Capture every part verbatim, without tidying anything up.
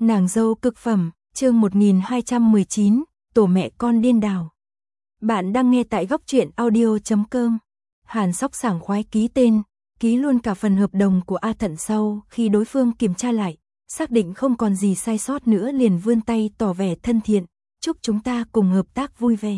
Nàng dâu cực phẩm, chương một nghìn hai trăm mười chín, tổ mẹ con điên đảo. Bạn đang nghe tại góc truyện audio chấm com. Hàn Sóc sảng khoái ký tên, ký luôn cả phần hợp đồng của A Thận sau khi đối phương kiểm tra lại, xác định không còn gì sai sót nữa liền vươn tay tỏ vẻ thân thiện, chúc chúng ta cùng hợp tác vui vẻ.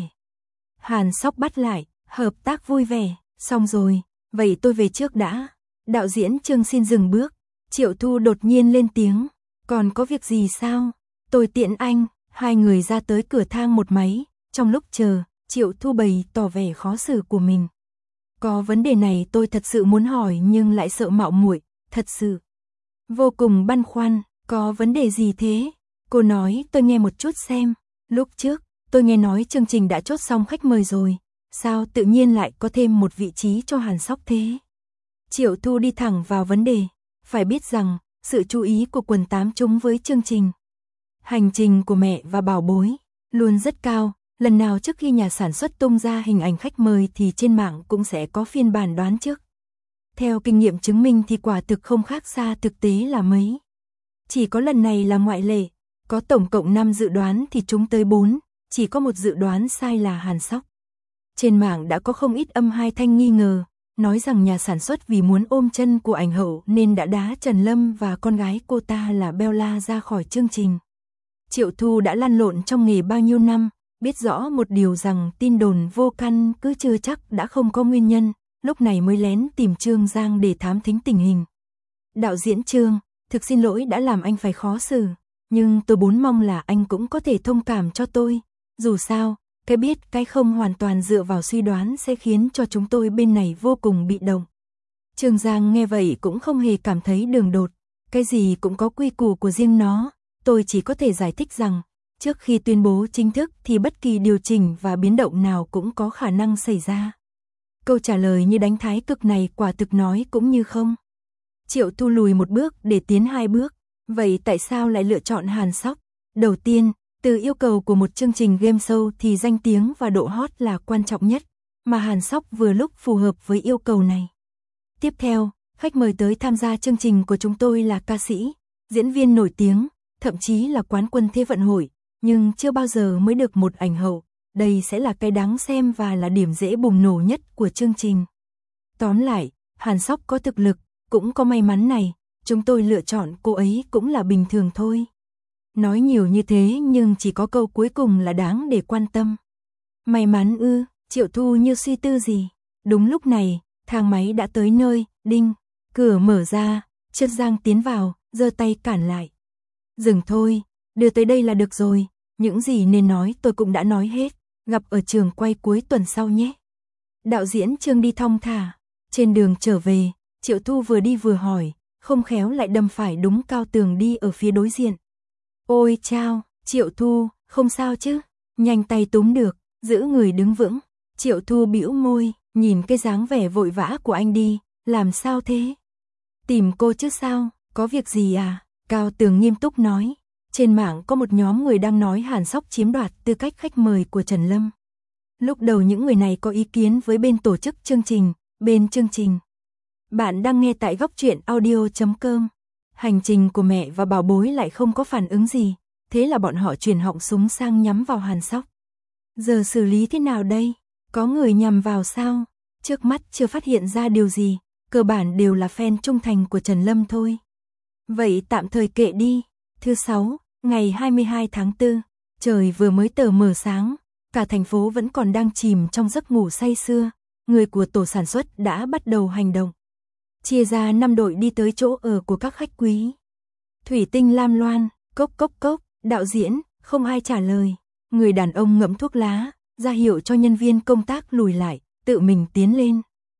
Hàn Sóc bắt lại, hợp tác vui vẻ, xong rồi, vậy tôi về trước đã. Đạo diễn Trương xin dừng bước, Triệu Thu đột nhiên lên tiếng, còn có việc gì sao? Tôi tiện anh, hai người ra tới cửa thang một máy, trong lúc chờ, Triệu Thu bày tỏ vẻ khó xử của mình. Có vấn đề này tôi thật sự muốn hỏi nhưng lại sợ mạo muội, thật sự. Vô cùng băn khoăn, có vấn đề gì thế? Cô nói tôi nghe một chút xem, lúc trước, tôi nghe nói chương trình đã chốt xong khách mời rồi, sao tự nhiên lại có thêm một vị trí cho Hàn Sóc thế? Triệu Thu đi thẳng vào vấn đề, phải biết rằng, sự chú ý của quần tám chúng với chương trình Hành trình của mẹ và bảo bối luôn rất cao, lần nào trước khi nhà sản xuất tung ra hình ảnh khách mời thì trên mạng cũng sẽ có phiên bản đoán trước. Theo kinh nghiệm chứng minh thì quả thực không khác xa thực tế là mấy. Chỉ có lần này là ngoại lệ, có tổng cộng năm dự đoán thì chúng tới bốn, chỉ có một dự đoán sai là Hàn Sóc. Trên mạng đã có không ít âm hai thanh nghi ngờ, nói rằng nhà sản xuất vì muốn ôm chân của ảnh hậu nên đã đá Trần Lâm và con gái cô ta là Bella ra khỏi chương trình. Triệu Thu đã lăn lộn trong nghề bao nhiêu năm, biết rõ một điều rằng tin đồn vô căn cứ chưa chắc đã không có nguyên nhân, lúc này mới lén tìm Trương Giang để thám thính tình hình. Đạo diễn Trương, thực xin lỗi đã làm anh phải khó xử, nhưng tôi bốn mong là anh cũng có thể thông cảm cho tôi, dù sao, cái biết cái không hoàn toàn dựa vào suy đoán sẽ khiến cho chúng tôi bên này vô cùng bị động. Trương Giang nghe vậy cũng không hề cảm thấy đường đột, cái gì cũng có quy củ của riêng nó, tôi chỉ có thể giải thích rằng, trước khi tuyên bố chính thức thì bất kỳ điều chỉnh và biến động nào cũng có khả năng xảy ra. Câu trả lời như đánh thái cực này quả thực nói cũng như không. Triệu Thu lùi một bước để tiến hai bước, vậy tại sao lại lựa chọn Hàn Sóc? Đầu tiên, từ yêu cầu của một chương trình game show thì danh tiếng và độ hot là quan trọng nhất, mà Hàn Sóc vừa lúc phù hợp với yêu cầu này. Tiếp theo, khách mời tới tham gia chương trình của chúng tôi là ca sĩ, diễn viên nổi tiếng, thậm chí là quán quân Thế vận hội, nhưng chưa bao giờ mới được một ảnh hậu, đây sẽ là cái đáng xem và là điểm dễ bùng nổ nhất của chương trình. Tóm lại, Hàn Sóc có thực lực, cũng có may mắn này, chúng tôi lựa chọn cô ấy cũng là bình thường thôi. Nói nhiều như thế nhưng chỉ có câu cuối cùng là đáng để quan tâm. May mắn ư, Triệu Thu như suy tư gì. Đúng lúc này, thang máy đã tới nơi, đinh, cửa mở ra, Trương Giang tiến vào, giơ tay cản lại. Dừng thôi, đưa tới đây là được rồi, những gì nên nói tôi cũng đã nói hết, gặp ở trường quay cuối tuần sau nhé. Đạo diễn Trương đi thong thả, trên đường trở về, Triệu Thu vừa đi vừa hỏi, không khéo lại đâm phải đúng Cao Tường đi ở phía đối diện. Ôi chao, Triệu Thu, không sao chứ, nhanh tay túm được, giữ người đứng vững. Triệu Thu bĩu môi, nhìn cái dáng vẻ vội vã của anh đi, làm sao thế? Tìm cô chứ sao, có việc gì à? Cao Tường nghiêm túc nói, trên mạng có một nhóm người đang nói Hàn Sóc chiếm đoạt tư cách khách mời của Trần Lâm. Lúc đầu những người này có ý kiến với bên tổ chức chương trình, bên chương trình. Bạn đang nghe tại góc truyện audio chấm com. Hành trình của mẹ và bảo bối lại không có phản ứng gì, thế là bọn họ chuyển họng súng sang nhắm vào Hàn Sóc. Giờ xử lý thế nào đây? Có người nhằm vào sao? Trước mắt chưa phát hiện ra điều gì, cơ bản đều là fan trung thành của Trần Lâm thôi. Vậy tạm thời kệ đi. Thứ sáu, ngày hai mươi hai tháng tư, trời vừa mới tờ mờ sáng, cả thành phố vẫn còn đang chìm trong giấc ngủ say sưa, người của tổ sản xuất đã bắt đầu hành động. Chia ra năm đội đi tới chỗ ở của các khách quý. Thủy tinh lam loan, cốc cốc cốc, đạo diễn, không ai trả lời. Người đàn ông ngậm thuốc lá, ra hiệu cho nhân viên công tác lùi lại, tự mình tiến lên.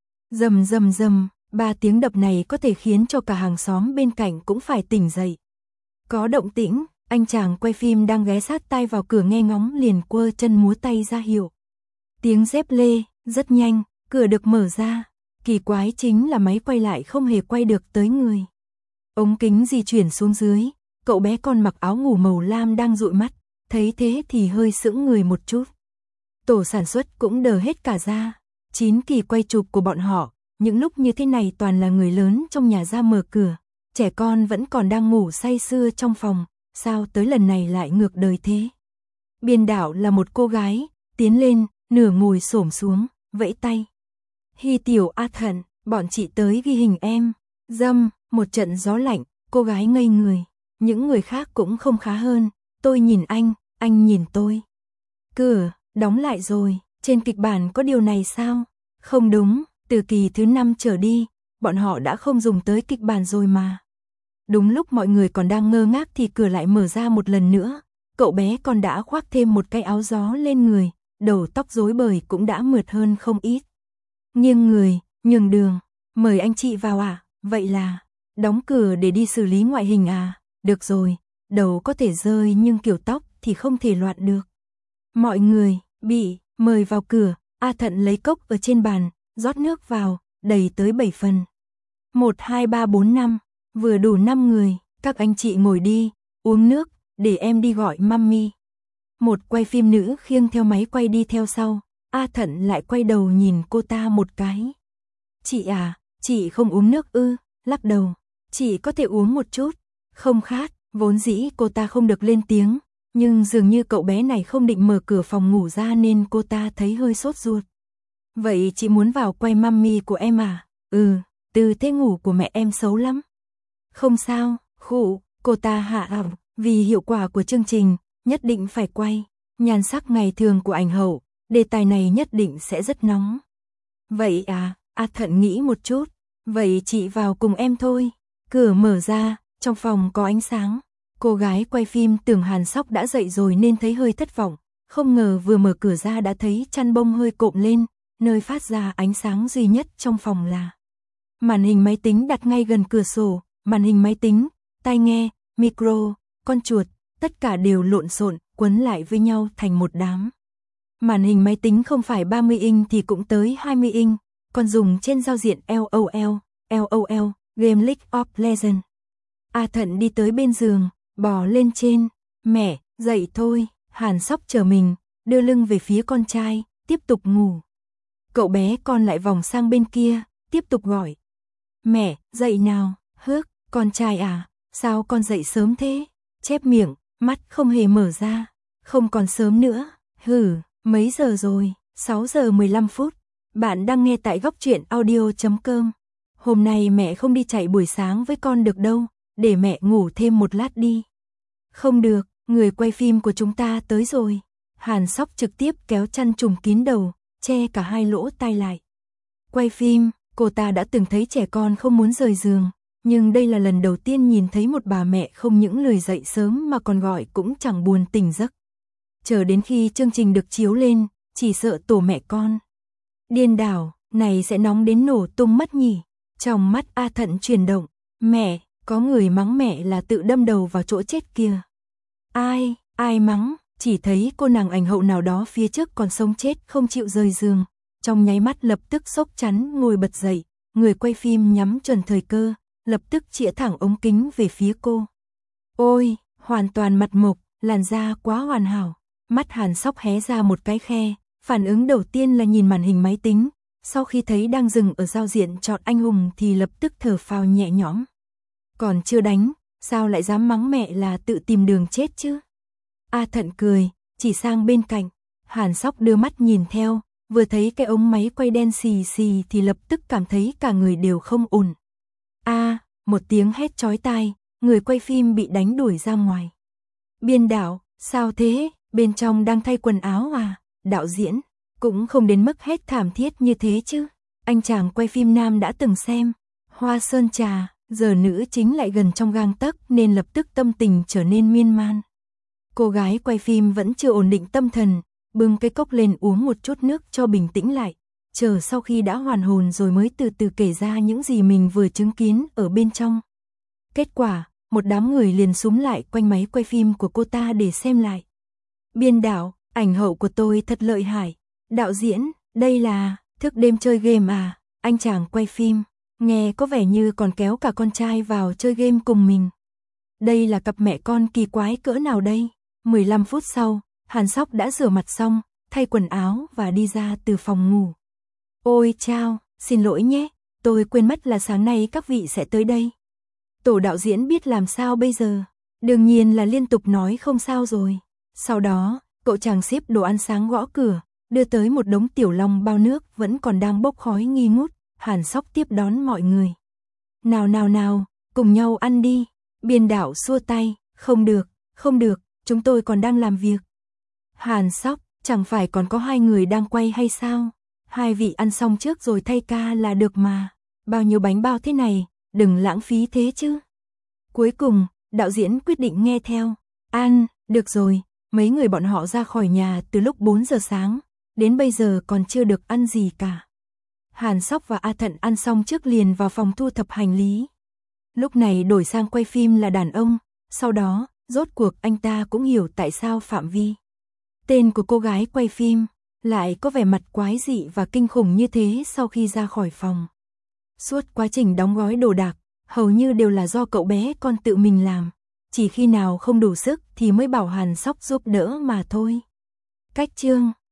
Rầm rầm rầm, ba tiếng đập này có thể khiến cho cả hàng xóm bên cạnh cũng phải tỉnh dậy. Có động tĩnh, anh chàng quay phim đang ghé sát tai vào cửa nghe ngóng liền quơ chân múa tay ra hiệu. Tiếng dép lê, rất nhanh, cửa được mở ra. Kỳ quái chính là máy quay lại không hề quay được tới người. Ống kính di chuyển xuống dưới, cậu bé con mặc áo ngủ màu lam đang dụi mắt, thấy thế thì hơi sững người một chút. Tổ sản xuất cũng đờ hết cả ra, chín kỳ quay chụp của bọn họ, những lúc như thế này toàn là người lớn trong nhà ra mở cửa, trẻ con vẫn còn đang ngủ say sưa trong phòng, sao tới lần này lại ngược đời thế? Biên đạo là một cô gái, tiến lên, nửa ngồi xổm xuống, vẫy tay. Hi tiểu A Thận, bọn chị tới ghi hình em. Dâm, một trận gió lạnh, cô gái ngây người. Những người khác cũng không khá hơn. Tôi nhìn anh, anh nhìn tôi. Cửa, đóng lại rồi, trên kịch bản có điều này sao? Không đúng, từ kỳ thứ năm trở đi, bọn họ đã không dùng tới kịch bản rồi mà. Đúng lúc mọi người còn đang ngơ ngác thì cửa lại mở ra một lần nữa. Cậu bé còn đã khoác thêm một cái áo gió lên người, đầu tóc rối bời cũng đã mượt hơn không ít. Nghiêng người, nhường đường, mời anh chị vào ạ, à? Vậy là, đóng cửa để đi xử lý ngoại hình à? Được rồi, đầu có thể rơi nhưng kiểu tóc thì không thể loạn được. Mọi người, bị, mời vào cửa, A Thận lấy cốc ở trên bàn, rót nước vào, đầy tới bảy phần. một, hai, ba, bốn, năm, vừa đủ năm người, các anh chị ngồi đi, uống nước, để em đi gọi mummy. Một quay phim nữ khiêng theo máy quay đi theo sau, A Thận lại quay đầu nhìn cô ta một cái. Chị à, chị không uống nước ư? Lắc đầu, chị có thể uống một chút, không khát, vốn dĩ cô ta không được lên tiếng, nhưng dường như cậu bé này không định mở cửa phòng ngủ ra nên cô ta thấy hơi sốt ruột. Vậy chị muốn vào quay mummy của em à? Ừ, tư thế ngủ của mẹ em xấu lắm. Không sao, khụ, cô ta hạ ẩm, vì hiệu quả của chương trình, nhất định phải quay. Nhan sắc ngày thường của ảnh hậu, đề tài này nhất định sẽ rất nóng. Vậy à, A Thận nghĩ một chút, vậy chị vào cùng em thôi. Cửa mở ra, trong phòng có ánh sáng. Cô gái quay phim tưởng Hàn Sóc đã dậy rồi nên thấy hơi thất vọng, không ngờ vừa mở cửa ra đã thấy chăn bông hơi cộm lên, nơi phát ra ánh sáng duy nhất trong phòng là màn hình máy tính đặt ngay gần cửa sổ, màn hình máy tính, tai nghe, micro, con chuột, tất cả đều lộn xộn, quấn lại với nhau thành một đám. Màn hình máy tính không phải ba mươi inch thì cũng tới hai mươi inch, còn dùng trên giao diện LOL, LOL, Game League of Legends. A Thận đi tới bên giường, bò lên trên, mẹ, dậy thôi, Hàn Sóc chờ mình, đưa lưng về phía con trai, tiếp tục ngủ. Cậu bé con lại vòng sang bên kia, tiếp tục gọi. Mẹ, dậy nào, hước, con trai à, sao con dậy sớm thế? Chép miệng, mắt không hề mở ra, không còn sớm nữa, hừ, mấy giờ rồi, sáu giờ mười lăm phút. Bạn đang nghe tại góc truyện audio chấm com. Hôm nay mẹ không đi chạy buổi sáng với con được đâu, để mẹ ngủ thêm một lát đi. Không được, người quay phim của chúng ta tới rồi. Hàn Sóc trực tiếp kéo chăn trùm kín đầu, che cả hai lỗ tai lại. Quay phim, cô ta đã từng thấy trẻ con không muốn rời giường, nhưng đây là lần đầu tiên nhìn thấy một bà mẹ không những lười dậy sớm mà còn gọi cũng chẳng buồn tỉnh giấc. Chờ đến khi chương trình được chiếu lên, chỉ sợ tổ mẹ con điên đảo, này sẽ nóng đến nổ tung mất nhỉ. Trong mắt A Thận chuyển động, mẹ, có người mắng mẹ là tự đâm đầu vào chỗ chết kìa. Ai, ai mắng, chỉ thấy cô nàng ảnh hậu nào đó phía trước còn sống chết không chịu rời giường. Trong nháy mắt lập tức sốc chắn ngồi bật dậy, người quay phim nhắm chuẩn thời cơ, lập tức chĩa thẳng ống kính về phía cô. Ôi, hoàn toàn mặt mộc, làn da quá hoàn hảo. Mắt Hàn Sóc hé ra một cái khe, phản ứng đầu tiên là nhìn màn hình máy tính, sau khi thấy đang dừng ở giao diện chọn anh hùng thì lập tức thở phào nhẹ nhõm. Còn chưa đánh, sao lại dám mắng mẹ là tự tìm đường chết chứ? A Thận cười, chỉ sang bên cạnh, Hàn Sóc đưa mắt nhìn theo, vừa thấy cái ống máy quay đen xì xì thì lập tức cảm thấy cả người đều không ổn. A, một tiếng hét chói tai, người quay phim bị đánh đuổi ra ngoài. Biên đạo, sao thế, bên trong đang thay quần áo à? Đạo diễn, cũng không đến mức hét thảm thiết như thế chứ. Anh chàng quay phim nam đã từng xem Hoa Sơn Trà, giờ nữ chính lại gần trong gang tấc nên lập tức tâm tình trở nên miên man. Cô gái quay phim vẫn chưa ổn định tâm thần, bưng cái cốc lên uống một chút nước cho bình tĩnh lại, chờ sau khi đã hoàn hồn rồi mới từ từ kể ra những gì mình vừa chứng kiến ở bên trong. Kết quả, một đám người liền xúm lại quanh máy quay phim của cô ta để xem lại. Biên đạo, ảnh hậu của tôi thật lợi hại. Đạo diễn, đây là thức đêm chơi game à? Anh chàng quay phim, nghe có vẻ như còn kéo cả con trai vào chơi game cùng mình. Đây là cặp mẹ con kỳ quái cỡ nào đây? mười lăm phút sau, Hàn Sóc đã rửa mặt xong, thay quần áo và đi ra từ phòng ngủ. Ôi chao, xin lỗi nhé, tôi quên mất là sáng nay các vị sẽ tới đây. Tổ đạo diễn biết làm sao bây giờ? Đương nhiên là liên tục nói không sao rồi. Sau đó, cậu chàng ship đồ ăn sáng gõ cửa, đưa tới một đống tiểu long bao nước vẫn còn đang bốc khói nghi ngút. Hàn Sóc tiếp đón mọi người. Nào nào nào, cùng nhau ăn đi. Biên Đạo xua tay, không được, không được, chúng tôi còn đang làm việc. Hàn Sóc, chẳng phải còn có hai người đang quay hay sao? Hai vị ăn xong trước rồi thay ca là được mà. Bao nhiêu bánh bao thế này, đừng lãng phí thế chứ. Cuối cùng, đạo diễn quyết định nghe theo. Ăn, được rồi, mấy người bọn họ ra khỏi nhà từ lúc bốn giờ sáng, đến bây giờ còn chưa được ăn gì cả. Hàn Sóc và A Thận ăn xong trước liền vào phòng thu thập hành lý. Lúc này đổi sang quay phim là đàn ông, sau đó, rốt cuộc anh ta cũng hiểu tại sao Phạm Vi, tên của cô gái quay phim, lại có vẻ mặt quái dị và kinh khủng như thế sau khi ra khỏi phòng. Suốt quá trình đóng gói đồ đạc, hầu như đều là do cậu bé con tự mình làm, chỉ khi nào không đủ sức thì mới bảo Hàn Sóc giúp đỡ mà thôi. Cách chương